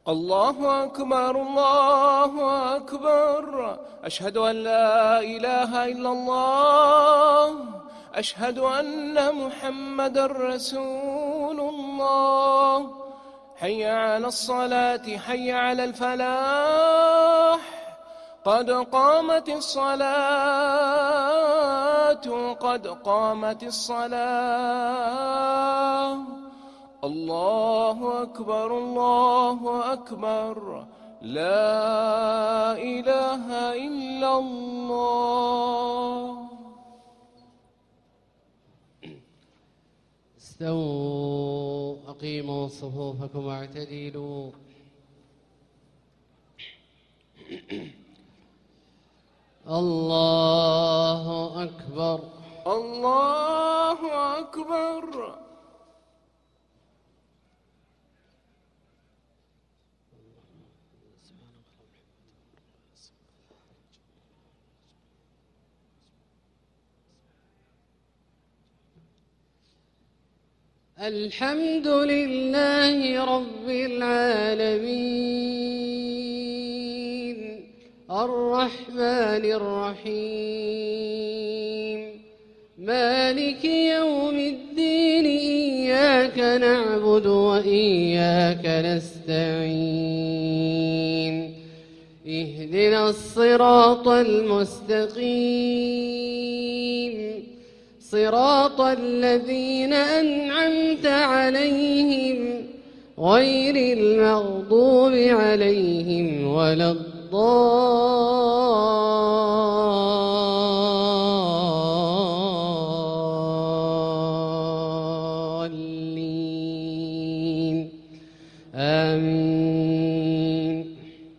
الله أكبر الله أكبر. أشهد أن لا إله إلا الله. أشهد أن محمدا رسول الله. حي على الصلاة حي على الفلاح. قد قامت الصلاة قد قامت الصلاة. الله أكبر الله أكبر. لا إله إلا الله. استووا أقيموا صفوفكم واعتدلوا. الله أكبر الله أكبر. الحمد لله رب العالمين الرحمن الرحيم مالك يوم الدين. إياك نعبد وإياك نستعين. اهدنا الصراط المستقيم صراط الذين أنعمت عليهم غير المغضوب عليهم ولا الضالين. آمين.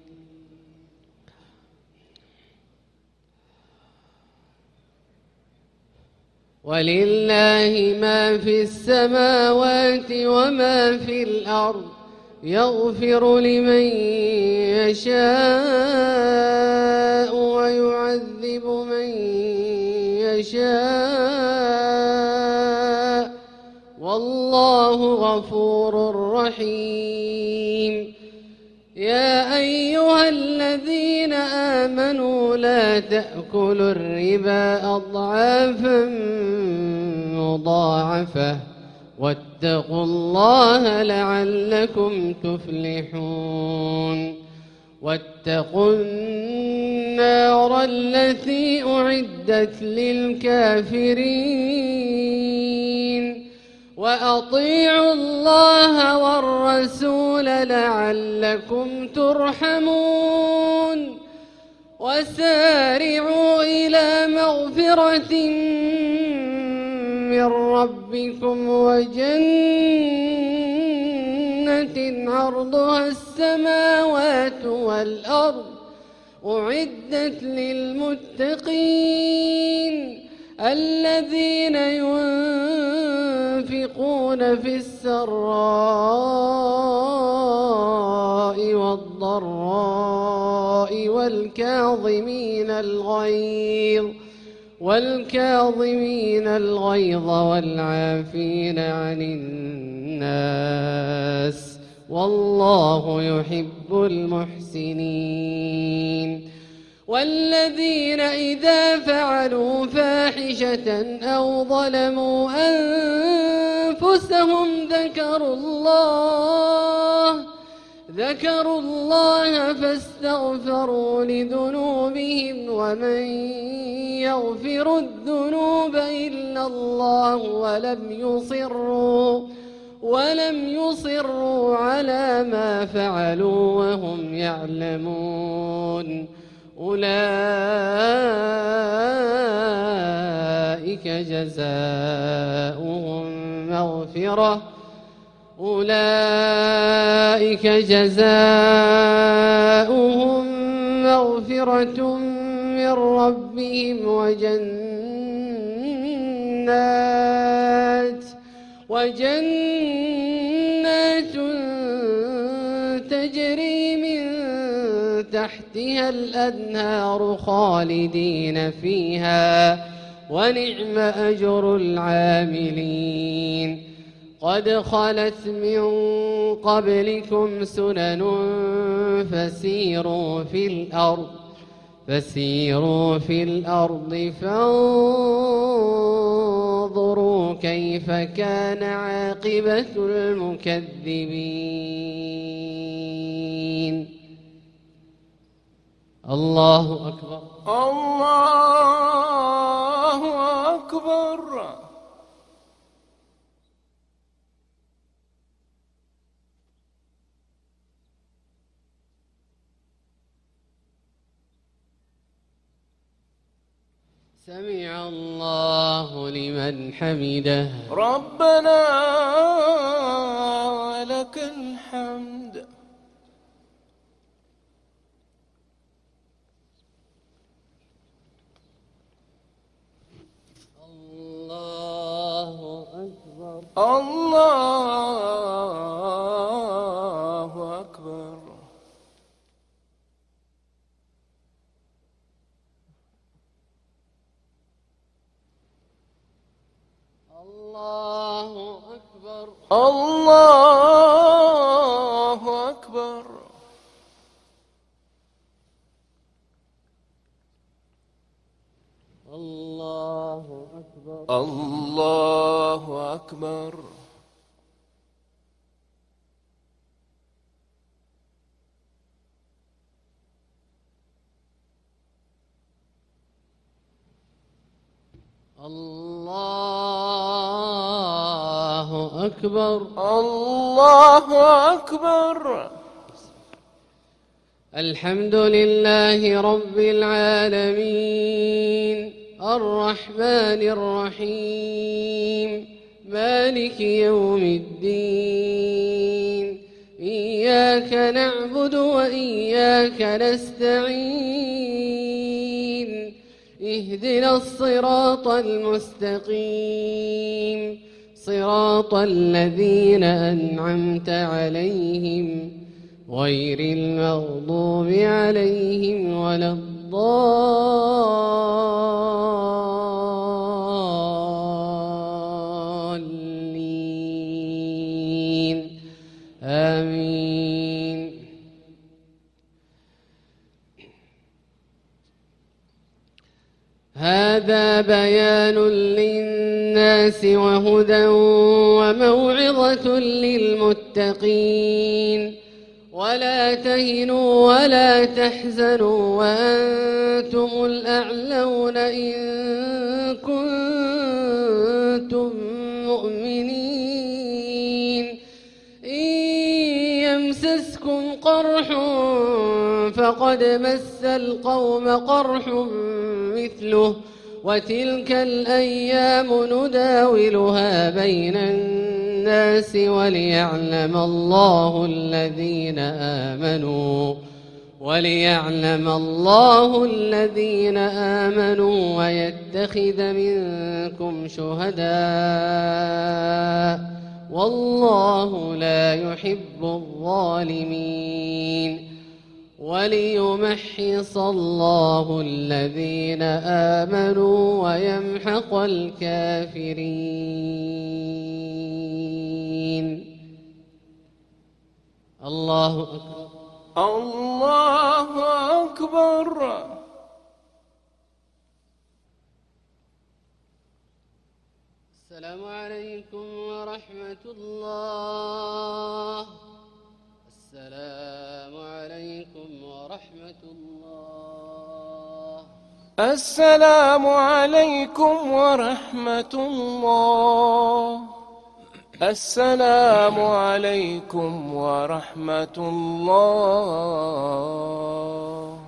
ولله ما في السماوات وما في الأرض. يغفر لمن يشاء ويعذب من يشاء والله غفور رحيم. يا أيها الذين آمنوا لا تأكلوا الربا أضعافا مضاعفة واتقوا الله لعلكم تفلحون. واتقوا النار التي أعدت للكافرين. وأطيعوا الله والرسول لعلكم ترحمون. وسارعوا إلى مغفرة من ربكم وجنة عرضها السماوات والأرض أعدت للمتقين الذين ينفقون في السراء والضراء والكاظمين الغيظ والعافين عن الناس والله يحب المحسنين. والذين إذا فعلوا فاحشة أو ظلموا أنفسهم ذكروا الله فاستغفروا لذنوبهم ومن يغفر الذنوب إلا الله ولم يصروا على ما فعلوا وهم يعلمون. أولئك جزاؤهم مغفرة من ربهم وجنات تجري من تحتها الأنهار خالدين فيها ونعم أجر العاملين. قد خلت من قبلكم سنن فسيروا في الأرض فانظروا كيف كان عاقبة المكذبين. الله أكبر. الله أكبر. سمع الله لمن حمده. ربنا لك الحمد. الله أكبر. الله أكبر. الله أكبر. الله أكبر. الله أكبر. الله أكبر. الله أكبر. الله أكبر. الحمد لله رب العالمين الرحمن الرحيم مالك يوم الدين. إياك نعبد وإياك نستعين. اهدنا الصراط المستقيم صراط الذين أنعمت عليهم غير المغضوب عليهم ولا الضالين. آمين. هذا بيان للناس وهدى وموعظة للمتقين. ولا تهنوا ولا تحزنوا وأنتم الأعلون إن كنتم مؤمنين. إن يمسسكم قرح فقد مس القوم قرح مثله وتلك الأيام نداولها بين الناس وليعلم الله الذين آمنوا ويتخذ منكم شهداء والله لا يحب الظالمين. وليمحص الله الذين آمنوا ويمحق الكافرين. الله أكبر. الله أكبر. السلام عليكم ورحمة الله. السلام عليكم ورحمة الله. السلام عليكم ورحمة الله. السلام عليكم ورحمة الله.